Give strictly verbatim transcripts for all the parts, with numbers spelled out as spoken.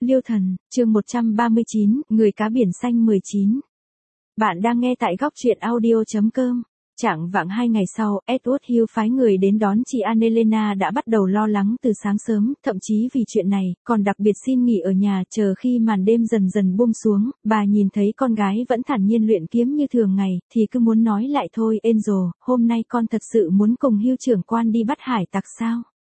Liêu Thần, chương một trăm ba mươi chín, Người cá biển xanh mười chín. Bạn đang nghe tại góc truyện audio chấm com. Chạng vạng hai ngày sau, Edward Hill phái người đến đón chị Anne Elena đã bắt đầu lo lắng từ sáng sớm, thậm chí vì chuyện này, còn đặc biệt xin nghỉ ở nhà chờ khi màn đêm dần dần buông xuống, bà nhìn thấy con gái vẫn thản nhiên luyện kiếm như thường ngày, thì cứ muốn nói lại thôi, Angel, hôm nay con thật sự muốn cùng Hill trưởng quan đi bắt hải tặc sao?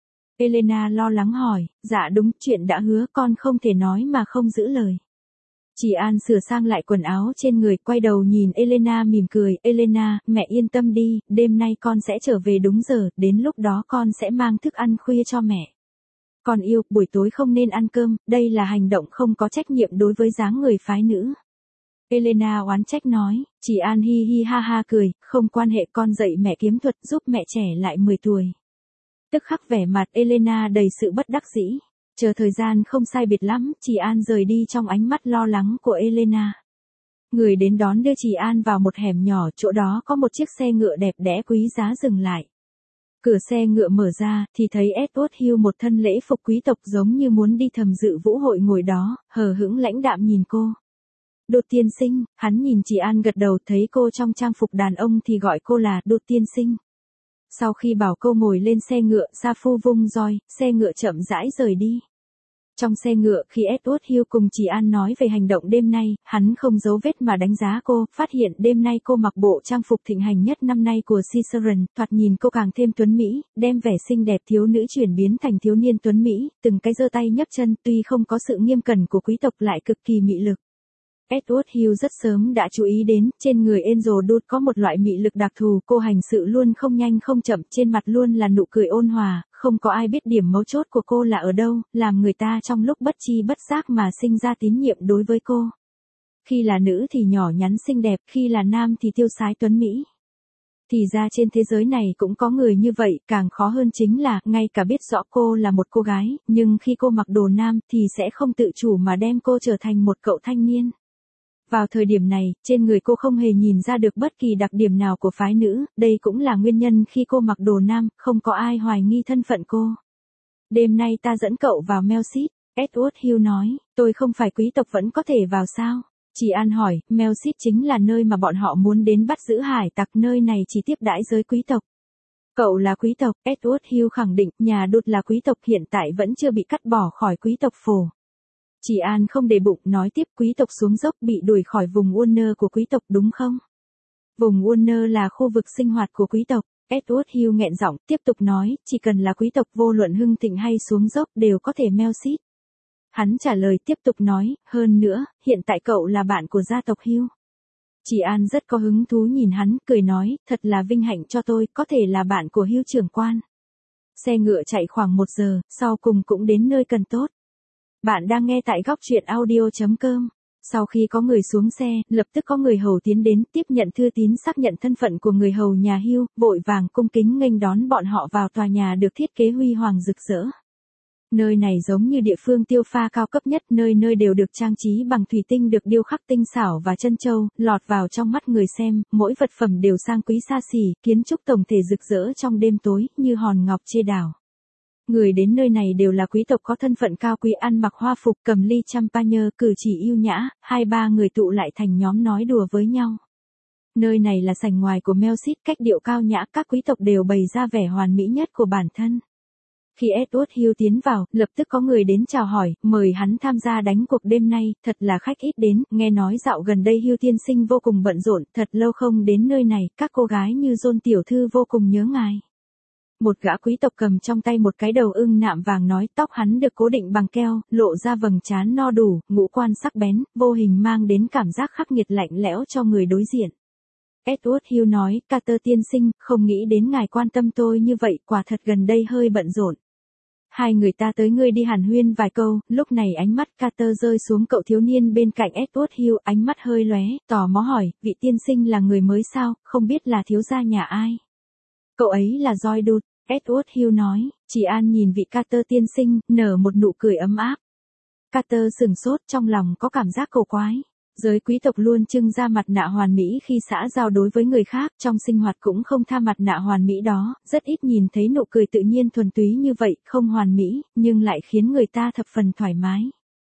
Elena lo lắng hỏi, dạ đúng, chuyện đã hứa con không thể nói mà không giữ lời. Chị An sửa sang lại quần áo trên người, quay đầu nhìn Elena mỉm cười, Elena, mẹ yên tâm đi, đêm nay con sẽ trở về đúng giờ, đến lúc đó con sẽ mang thức ăn khuya cho mẹ. Con yêu, buổi tối không nên ăn cơm, đây là hành động không có trách nhiệm đối với dáng người phái nữ. Elena oán trách nói, chị An hi hi ha ha cười, không quan hệ, con dạy mẹ kiếm thuật giúp mẹ trẻ lại mười tuổi. Tức khắc vẻ mặt Elena đầy sự bất đắc dĩ. Chờ thời gian không sai biệt lắm, chị An rời đi trong ánh mắt lo lắng của Elena. Người đến đón đưa chị An vào một hẻm nhỏ, chỗ đó có một chiếc xe ngựa đẹp đẽ quý giá dừng lại. Cửa xe ngựa mở ra, thì thấy Edward Hill một thân lễ phục quý tộc giống như muốn đi thầm dự vũ hội ngồi đó, hờ hững lãnh đạm nhìn cô. Đột tiên sinh, hắn nhìn chị An gật đầu, thấy cô trong trang phục đàn ông thì gọi cô là Đột tiên sinh. Sau khi bảo cô ngồi lên xe ngựa, sa phu vung roi, xe ngựa chậm rãi rời đi. Trong xe ngựa, khi Edward Hill cùng chị An nói về hành động đêm nay, hắn không giấu vết mà đánh giá cô, phát hiện đêm nay cô mặc bộ trang phục thịnh hành nhất năm nay của Cicerone, thoạt nhìn cô càng thêm tuấn mỹ, đem vẻ xinh đẹp thiếu nữ chuyển biến thành thiếu niên tuấn mỹ, từng cái giơ tay nhấc chân, tuy không có sự nghiêm cẩn của quý tộc lại cực kỳ mị lực. Edward Hill rất sớm đã chú ý đến, trên người Angel Dud có một loại mị lực đặc thù, cô hành sự luôn không nhanh không chậm, trên mặt luôn là nụ cười ôn hòa, không có ai biết điểm mấu chốt của cô là ở đâu, làm người ta trong lúc bất chi bất giác mà sinh ra tín nhiệm đối với cô. Khi là nữ thì nhỏ nhắn xinh đẹp, khi là nam thì tiêu sái tuấn mỹ. Thì ra trên thế giới này cũng có người như vậy, càng khó hơn chính là, ngay cả biết rõ cô là một cô gái, nhưng khi cô mặc đồ nam thì sẽ không tự chủ mà đem cô trở thành một cậu thanh niên. Vào thời điểm này, trên người cô không hề nhìn ra được bất kỳ đặc điểm nào của phái nữ, đây cũng là nguyên nhân khi cô mặc đồ nam, không có ai hoài nghi thân phận cô. Đêm nay ta dẫn cậu vào Melsit, Edward Hill nói, tôi không phải quý tộc vẫn có thể vào sao? Chị An hỏi, Melsit chính là nơi mà bọn họ muốn đến bắt giữ hải tặc, nơi này chỉ tiếp đãi giới quý tộc. Cậu là quý tộc, Edward Hill khẳng định, nhà Đột là quý tộc hiện tại vẫn chưa bị cắt bỏ khỏi quý tộc phổ. Chị An không để bụng, nói tiếp, quý tộc xuống dốc bị đuổi khỏi vùng Warner của quý tộc đúng không? Vùng Warner là khu vực sinh hoạt của quý tộc. Edward Hill nghẹn giọng, tiếp tục nói, chỉ cần là quý tộc vô luận hưng thịnh hay xuống dốc đều có thể Melsit. Hắn trả lời tiếp tục nói, hơn nữa, hiện tại cậu là bạn của gia tộc Hill. Chị An rất có hứng thú nhìn hắn, cười nói, thật là vinh hạnh cho tôi, có thể là bạn của Hill trưởng quan. Xe ngựa chạy khoảng một giờ, sau cùng cũng đến nơi cần tốt. Bạn đang nghe tại góc truyện audio chấm com. Sau khi có người xuống xe, lập tức có người hầu tiến đến, tiếp nhận thư tín xác nhận thân phận của người hầu nhà Hill, vội vàng cung kính nghênh đón bọn họ vào tòa nhà được thiết kế huy hoàng rực rỡ. Nơi này giống như địa phương tiêu pha cao cấp nhất, nơi nơi đều được trang trí bằng thủy tinh được điêu khắc tinh xảo và chân châu, lọt vào trong mắt người xem, mỗi vật phẩm đều sang quý xa xỉ, kiến trúc tổng thể rực rỡ trong đêm tối, như hòn ngọc chê đảo. Người đến nơi này đều là quý tộc có thân phận cao quý, ăn mặc hoa phục, cầm ly champagne, cử chỉ yêu nhã, hai ba người tụ lại thành nhóm nói đùa với nhau. Nơi này là sảnh ngoài của Melsit, cách điệu cao nhã, các quý tộc đều bày ra vẻ hoàn mỹ nhất của bản thân. Khi Edward Hill tiến vào, lập tức có người đến chào hỏi, mời hắn tham gia đánh cuộc đêm nay, thật là khách ít đến, nghe nói dạo gần đây Hill tiên sinh vô cùng bận rộn, thật lâu không đến nơi này, các cô gái như John tiểu thư vô cùng nhớ ngài. Một gã quý tộc cầm trong tay một cái đầu ưng nạm vàng nói, tóc hắn được cố định bằng keo, lộ ra vầng trán no đủ, ngũ quan sắc bén, vô hình mang đến cảm giác khắc nghiệt lạnh lẽo cho người đối diện. Edward Hill nói, Carter tiên sinh, không nghĩ đến ngài quan tâm tôi như vậy, quả thật gần đây hơi bận rộn. Hai người ta tới ngươi đi hàn huyên vài câu, lúc này ánh mắt Carter rơi xuống cậu thiếu niên bên cạnh Edward Hill, ánh mắt hơi lóe, tò mò hỏi, vị tiên sinh là người mới sao, không biết là thiếu gia nhà ai? Cậu ấy là Joy Dud, Edward Hill nói, chị An nhìn vị Carter tiên sinh, nở một nụ cười ấm áp. Carter sừng sốt, trong lòng có cảm giác cổ quái. Giới quý tộc luôn trưng ra mặt nạ hoàn mỹ khi xã giao đối với người khác, trong sinh hoạt cũng không tha mặt nạ hoàn mỹ đó, rất ít nhìn thấy nụ cười tự nhiên thuần túy như vậy, không hoàn mỹ, nhưng lại khiến người ta thập phần thoải mái.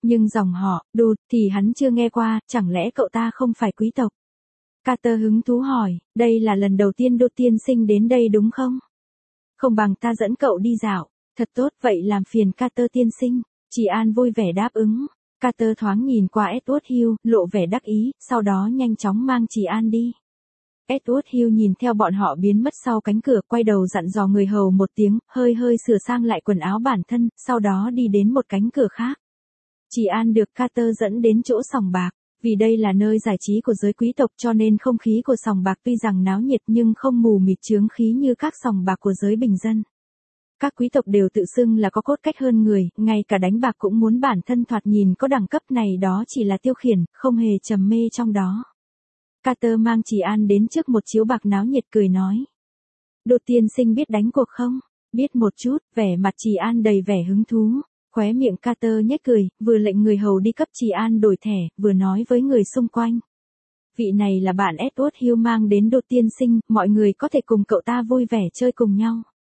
Nhưng dòng họ, Đột, thì hắn chưa nghe qua, chẳng lẽ cậu ta không phải quý tộc? Carter hứng thú hỏi, đây là lần đầu tiên Đột tiên sinh đến đây đúng không? Không bằng ta dẫn cậu đi dạo. Thật tốt, vậy làm phiền Carter tiên sinh. Chị An vui vẻ đáp ứng. Carter thoáng nhìn qua Edward Hill, lộ vẻ đắc ý, sau đó nhanh chóng mang chị An đi. Edward Hill nhìn theo bọn họ biến mất sau cánh cửa, quay đầu dặn dò người hầu một tiếng, hơi hơi sửa sang lại quần áo bản thân, sau đó đi đến một cánh cửa khác. Chị An được Carter dẫn đến chỗ sòng bạc. Vì đây là nơi giải trí của giới quý tộc cho nên không khí của sòng bạc tuy rằng náo nhiệt nhưng không mù mịt chướng khí như các sòng bạc của giới bình dân. Các quý tộc đều tự xưng là có cốt cách hơn người, ngay cả đánh bạc cũng muốn bản thân thoạt nhìn có đẳng cấp này, đó chỉ là tiêu khiển, không hề trầm mê trong đó. Carter mang chị An đến trước một chiếu bạc náo nhiệt cười nói. Đột tiên sinh biết đánh cuộc không? Biết một chút, vẻ mặt chị An đầy vẻ hứng thú. Khóe miệng Carter nhếch cười, vừa lệnh người hầu đi cấp chị An đổi thẻ, vừa nói với người xung quanh. Vị này là bạn Edward Hill mang đến Đột tiên sinh, mọi người có thể cùng cậu ta vui vẻ chơi cùng nhau.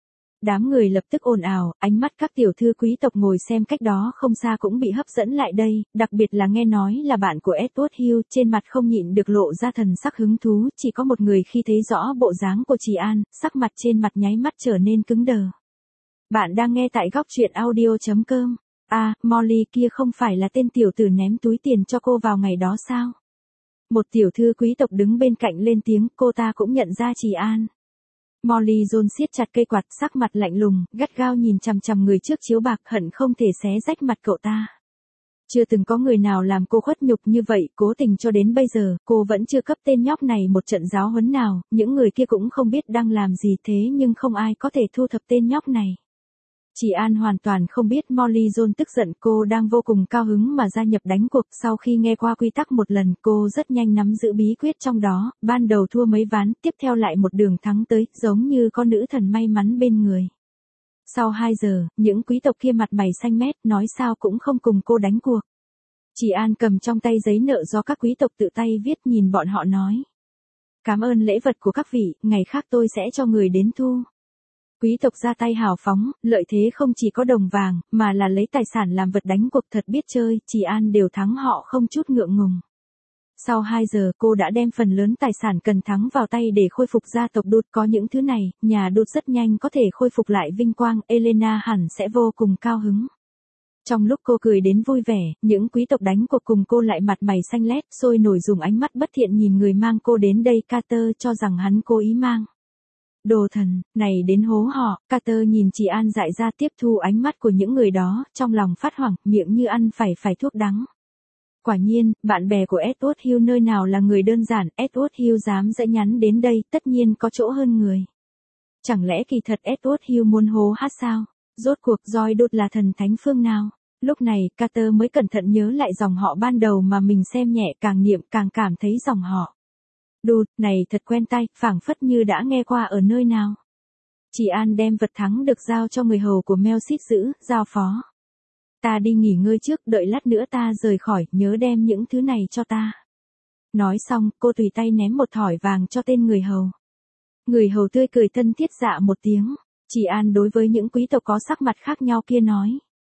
Đám người lập tức ồn ào, ánh mắt các tiểu thư quý tộc ngồi xem cách đó không xa cũng bị hấp dẫn lại đây, đặc biệt là nghe nói là bạn của Edward Hill, trên mặt không nhịn được lộ ra thần sắc hứng thú, chỉ có một người khi thấy rõ bộ dáng của chị An, sắc mặt trên mặt nháy mắt trở nên cứng đờ. Bạn đang nghe tại góc truyện audio chấm com. À, Molly kia không phải là tên tiểu tử ném túi tiền cho cô vào ngày đó sao? Một tiểu thư quý tộc đứng bên cạnh lên tiếng, cô ta cũng nhận ra chị An. Molly Jones siết chặt cây quạt, sắc mặt lạnh lùng, gắt gao nhìn chằm chằm người trước chiếu bạc, hận không thể xé rách mặt cậu ta. Chưa từng có người nào làm cô khuất nhục như vậy, cố tình cho đến bây giờ, cô vẫn chưa cấp tên nhóc này một trận giáo huấn nào, những người kia cũng không biết đang làm gì thế nhưng không ai có thể thu thập tên nhóc này. Chị An hoàn toàn không biết Molly Jones tức giận, cô đang vô cùng cao hứng mà gia nhập đánh cuộc, sau khi nghe qua quy tắc một lần, cô rất nhanh nắm giữ bí quyết trong đó, ban đầu thua mấy ván, tiếp theo lại một đường thắng tới, giống như có nữ thần may mắn bên người. Sau hai giờ, những quý tộc kia mặt mày xanh mét, nói sao cũng không cùng cô đánh cuộc. Chị An cầm trong tay giấy nợ do các quý tộc tự tay viết, nhìn bọn họ nói. Cảm ơn lễ vật của các vị, ngày khác tôi sẽ cho người đến thu. Quý tộc ra tay hào phóng, lợi thế không chỉ có đồng vàng, mà là lấy tài sản làm vật đánh cuộc, thật biết chơi, chị An đều thắng họ không chút ngượng ngùng. Sau hai giờ cô đã đem phần lớn tài sản cần thắng vào tay để khôi phục gia tộc Đột, có những thứ này, nhà Đột rất nhanh có thể khôi phục lại vinh quang, Elena hẳn sẽ vô cùng cao hứng. Trong lúc cô cười đến vui vẻ, những quý tộc đánh cuộc cùng cô lại mặt mày xanh lét, sôi nổi dùng ánh mắt bất thiện nhìn người mang cô đến đây, Carter cho rằng hắn cố ý mang. Đồ thần, này đến hố họ, Carter nhìn chị An dại ra tiếp thu ánh mắt của những người đó, trong lòng phát hoảng, miệng như ăn phải phải thuốc đắng. Quả nhiên, bạn bè của Edward Hill nơi nào là người đơn giản, Edward Hill dám dễ nhắn đến đây, tất nhiên có chỗ hơn người. Chẳng lẽ kỳ thật Edward Hill muốn hố hát sao? Rốt cuộc Joy Đột là thần thánh phương nào? Lúc này, Carter mới cẩn thận nhớ lại dòng họ ban đầu mà mình xem nhẹ, càng niệm càng cảm thấy dòng họ. Đột, này thật quen tai, phảng phất như đã nghe qua ở nơi nào. Chị An đem vật thắng được giao cho người hầu của Mel Xít giữ, giao phó. Ta đi nghỉ ngơi trước, đợi lát nữa ta rời khỏi, nhớ đem những thứ này cho ta. Nói xong, cô tùy tay ném một thỏi vàng cho tên người hầu. Người hầu tươi cười thân thiết dạ một tiếng. Chị An đối với những quý tộc có sắc mặt khác nhau kia nói.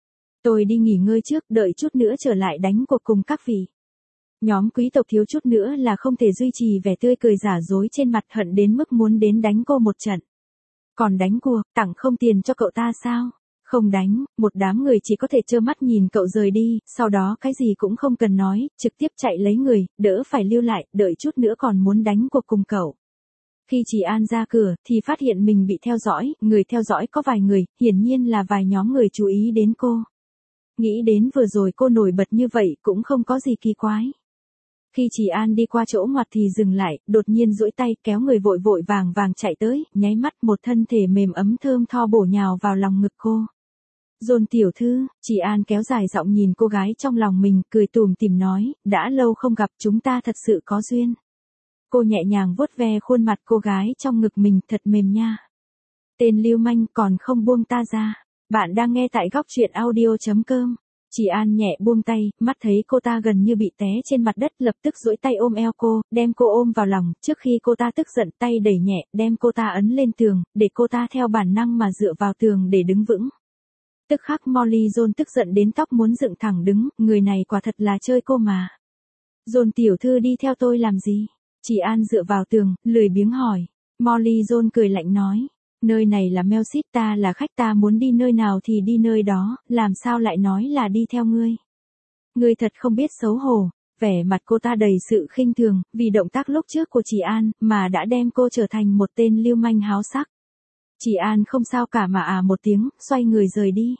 Tôi đi nghỉ ngơi trước, đợi chút nữa trở lại đánh cuộc cùng các vị. Nhóm quý tộc thiếu chút nữa là không thể duy trì vẻ tươi cười giả dối trên mặt, hận đến mức muốn đến đánh cô một trận. Còn đánh cuộc, tặng không tiền cho cậu ta sao? Không đánh, một đám người chỉ có thể trơ mắt nhìn cậu rời đi, sau đó cái gì cũng không cần nói, trực tiếp chạy lấy người, đỡ phải lưu lại, đợi chút nữa còn muốn đánh cuộc cùng cậu. Khi chị An ra cửa, thì phát hiện mình bị theo dõi, người theo dõi có vài người, hiển nhiên là vài nhóm người chú ý đến cô. Nghĩ đến vừa rồi cô nổi bật như vậy cũng không có gì kỳ quái. Khi chị An đi qua chỗ ngoặt thì dừng lại, đột nhiên duỗi tay kéo người vội vội vàng vàng chạy tới, nháy mắt một thân thể mềm ấm thơm tho bổ nhào vào lòng ngực cô. John tiểu thư, chị An kéo dài giọng nhìn cô gái trong lòng mình, cười tủm tỉm nói, đã lâu không gặp, chúng ta thật sự có duyên. Cô nhẹ nhàng vuốt ve khuôn mặt cô gái trong ngực mình, thật mềm nha. Tên lưu manh còn không buông ta ra. Bạn đang nghe tại góc truyện audio chấm com. Chị An nhẹ buông tay, mắt thấy cô ta gần như bị té trên mặt đất, lập tức duỗi tay ôm eo cô, đem cô ôm vào lòng, trước khi cô ta tức giận tay đẩy nhẹ, đem cô ta ấn lên tường, để cô ta theo bản năng mà dựa vào tường để đứng vững. Tức khắc Molly John tức giận đến tóc muốn dựng thẳng đứng, người này quả thật là chơi cô mà. John tiểu thư đi theo tôi làm gì? Chị An dựa vào tường, lười biếng hỏi. Molly John cười lạnh nói. Nơi này là Melsit, ta là khách, ta muốn đi nơi nào thì đi nơi đó, làm sao lại nói là đi theo ngươi? Ngươi thật không biết xấu hổ. Vẻ mặt cô ta đầy sự khinh thường, vì động tác lúc trước của chị An, mà đã đem cô trở thành một tên lưu manh háo sắc. Chị An không sao cả mà à một tiếng, xoay người rời đi.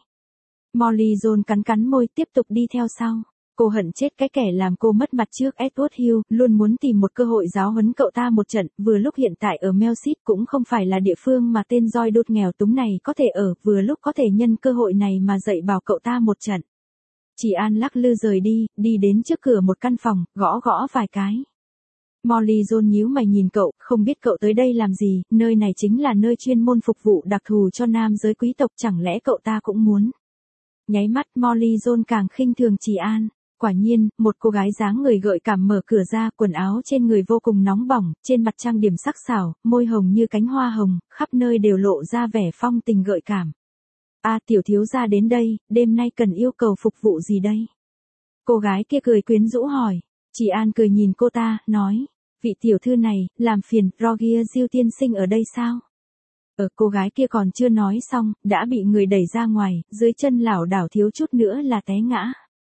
Molly John cắn cắn môi tiếp tục đi theo sau. Cô hận chết cái kẻ làm cô mất mặt trước Edward Hill, luôn muốn tìm một cơ hội giáo huấn cậu ta một trận, vừa lúc hiện tại ở Melsit cũng không phải là địa phương mà tên roi đốt nghèo túng này có thể ở, vừa lúc có thể nhân cơ hội này mà dạy bảo cậu ta một trận. Chị An lắc lư rời đi, đi đến trước cửa một căn phòng, gõ gõ vài cái. Molly John nhíu mày nhìn cậu, không biết cậu tới đây làm gì, nơi này chính là nơi chuyên môn phục vụ đặc thù cho nam giới quý tộc, chẳng lẽ cậu ta cũng muốn. Nháy mắt Molly John càng khinh thường chị An. Quả nhiên, một cô gái dáng người gợi cảm mở cửa ra, quần áo trên người vô cùng nóng bỏng, trên mặt trang điểm sắc sảo, môi hồng như cánh hoa hồng, khắp nơi đều lộ ra vẻ phong tình gợi cảm. A à, tiểu thiếu gia đến đây, đêm nay cần yêu cầu phục vụ gì đây? Cô gái kia cười quyến rũ hỏi. Chị An cười nhìn cô ta, nói. Vị tiểu thư này, làm phiền, Rogier Diêu tiên sinh ở đây sao? Ở cô gái kia còn chưa nói xong, đã bị người đẩy ra ngoài, dưới chân lảo đảo thiếu chút nữa là té ngã.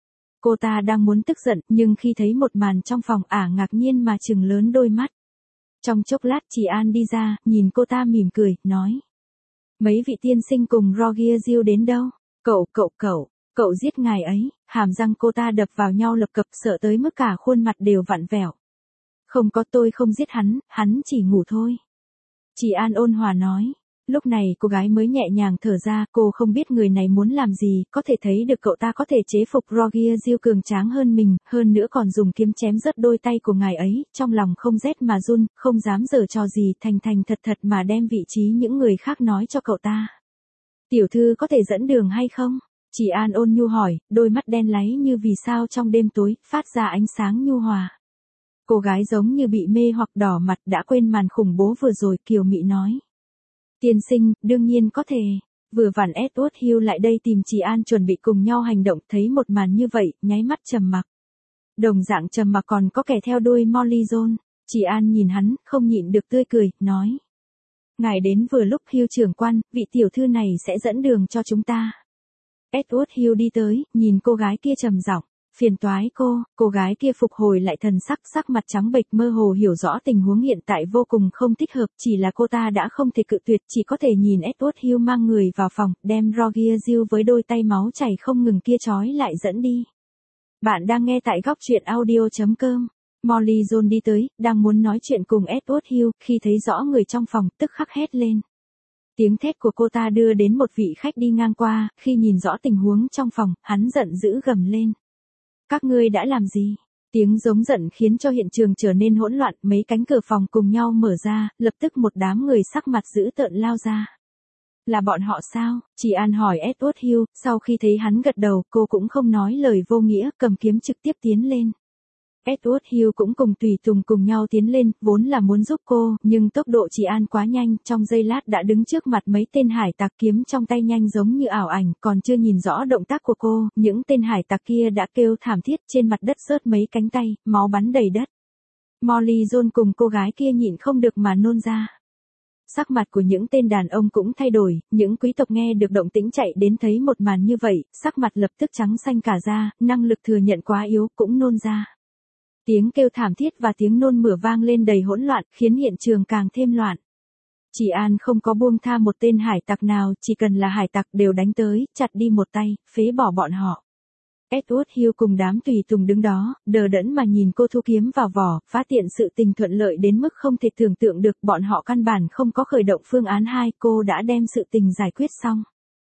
Cô ta đang muốn tức giận, nhưng khi thấy một màn trong phòng ả ngạc nhiên mà trừng lớn đôi mắt. Trong chốc lát chị An đi ra, nhìn cô ta mỉm cười, nói. Mấy vị tiên sinh cùng Rogier Diêu đến đâu? Cậu, cậu, cậu, cậu giết ngài ấy, hàm răng cô ta đập vào nhau lập cập sợ tới mức cả khuôn mặt đều vặn vẹo. Không có, tôi không giết hắn, hắn chỉ ngủ thôi. Chị An ôn hòa nói. Lúc này cô gái mới nhẹ nhàng thở ra, cô không biết người này muốn làm gì, có thể thấy được cậu ta có thể chế phục Rogier Diêu cường tráng hơn mình, hơn nữa còn dùng kiếm chém rớt đôi tay của ngài ấy, trong lòng không rét mà run, không dám giở trò gì, thành thành thật thật mà đem vị trí những người khác nói cho cậu ta. Tiểu thư có thể dẫn đường hay không? Chị An ôn nhu hỏi, đôi mắt đen láy như vì sao trong đêm tối, phát ra ánh sáng nhu hòa. Cô gái giống như bị mê hoặc đỏ mặt, đã quên màn khủng bố vừa rồi, kiều mị nói. Tiên sinh, đương nhiên có thể. Vừa vặn Edward Hill lại đây tìm chị An chuẩn bị cùng nhau hành động, thấy một màn như vậy, nháy mắt trầm mặc. Đồng dạng trầm mặc còn có kẻ theo đuôi Molly John. Chị An nhìn hắn, không nhịn được tươi cười, nói. Ngài đến vừa lúc, Hill trưởng quan, vị tiểu thư này sẽ dẫn đường cho chúng ta. Edward Hill đi tới, nhìn cô gái kia trầm giọng. Phiền toái cô, cô gái kia phục hồi lại thần sắc, sắc mặt trắng bệch, mơ hồ hiểu rõ tình huống hiện tại vô cùng không thích hợp, chỉ là cô ta đã không thể cự tuyệt, chỉ có thể nhìn Edward Hill mang người vào phòng, đem Rogier Diêu với đôi tay máu chảy không ngừng kia trói lại dẫn đi. Bạn đang nghe tại góc truyện audio chấm com. Molly John đi tới, đang muốn nói chuyện cùng Edward Hill, khi thấy rõ người trong phòng, tức khắc hét lên. Tiếng thét của cô ta đưa đến một vị khách đi ngang qua, khi nhìn rõ tình huống trong phòng, hắn giận dữ gầm lên. Các ngươi đã làm gì? Tiếng giống giận khiến cho hiện trường trở nên hỗn loạn, mấy cánh cửa phòng cùng nhau mở ra, lập tức một đám người sắc mặt dữ tợn lao ra. Là bọn họ sao? Chị An hỏi Edward Hill, sau khi thấy hắn gật đầu, cô cũng không nói lời vô nghĩa, cầm kiếm trực tiếp tiến lên. Edward Hill cũng cùng tùy tùng cùng nhau tiến lên, vốn là muốn giúp cô, nhưng tốc độ chị An quá nhanh, trong giây lát đã đứng trước mặt mấy tên hải tặc, kiếm trong tay nhanh giống như ảo ảnh, còn chưa nhìn rõ động tác của cô, những tên hải tặc kia đã kêu thảm thiết, trên mặt đất rớt mấy cánh tay, máu bắn đầy đất. Molly John cùng cô gái kia nhịn không được mà nôn ra. Sắc mặt của những tên đàn ông cũng thay đổi, những quý tộc nghe được động tĩnh chạy đến thấy một màn như vậy, sắc mặt lập tức trắng xanh cả ra, năng lực thừa nhận quá yếu, cũng nôn ra. Tiếng kêu thảm thiết và tiếng nôn mửa vang lên đầy hỗn loạn, khiến hiện trường càng thêm loạn. Chị An không có buông tha một tên hải tặc nào, chỉ cần là hải tặc đều đánh tới, chặt đi một tay, phế bỏ bọn họ. Edward Hill cùng đám tùy tùng đứng đó, đờ đẫn mà nhìn cô thu kiếm vào vỏ, phá tiện sự tình thuận lợi đến mức không thể tưởng tượng được, bọn họ căn bản không có khởi động phương án hai, cô đã đem sự tình giải quyết xong.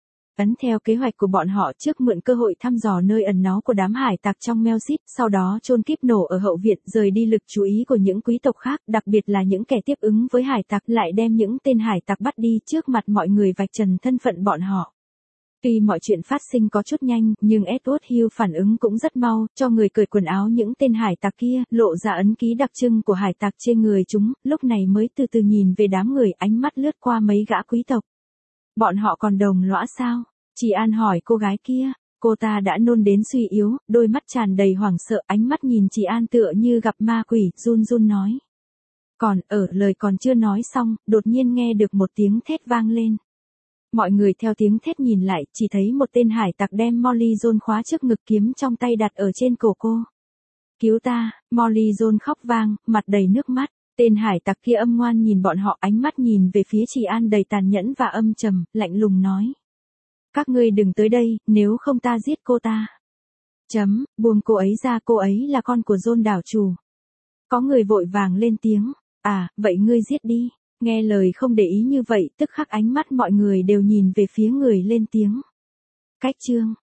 Ấn theo kế hoạch của bọn họ, trước mượn cơ hội thăm dò nơi ẩn náu của đám hải tặc trong Melsit, sau đó chôn kíp nổ ở hậu viện, rời đi lực chú ý của những quý tộc khác, đặc biệt là những kẻ tiếp ứng với hải tặc, lại đem những tên hải tặc bắt đi, trước mặt mọi người vạch trần thân phận bọn họ. Tuy mọi chuyện phát sinh có chút nhanh, nhưng Edward Hill phản ứng cũng rất mau, cho người cởi quần áo những tên hải tặc kia, lộ ra ấn ký đặc trưng của hải tặc trên người chúng, lúc này mới từ từ nhìn về đám người, ánh mắt lướt qua mấy gã quý tộc. Bọn họ còn đồng lõa sao? Chị An hỏi cô gái kia, cô ta đã nôn đến suy yếu, đôi mắt tràn đầy hoảng sợ, ánh mắt nhìn chị An tựa như gặp ma quỷ, run run nói. Còn, ở lời còn chưa nói xong, đột nhiên nghe được một tiếng thét vang lên. Mọi người theo tiếng thét nhìn lại, chỉ thấy một tên hải tặc đem Molly John khóa trước ngực, kiếm trong tay đặt ở trên cổ cô. Cứu ta, Molly John khóc vang, mặt đầy nước mắt. Tên hải tặc kia âm ngoan nhìn bọn họ, ánh mắt nhìn về phía chị An đầy tàn nhẫn và âm trầm, lạnh lùng nói. Các ngươi đừng tới đây, nếu không ta giết cô ta. Chấm, buông cô ấy ra, cô ấy là con của John đảo chủ. Có người vội vàng lên tiếng, à, vậy ngươi giết đi. Nghe lời không để ý như vậy, tức khắc ánh mắt mọi người đều nhìn về phía người lên tiếng. Cách chương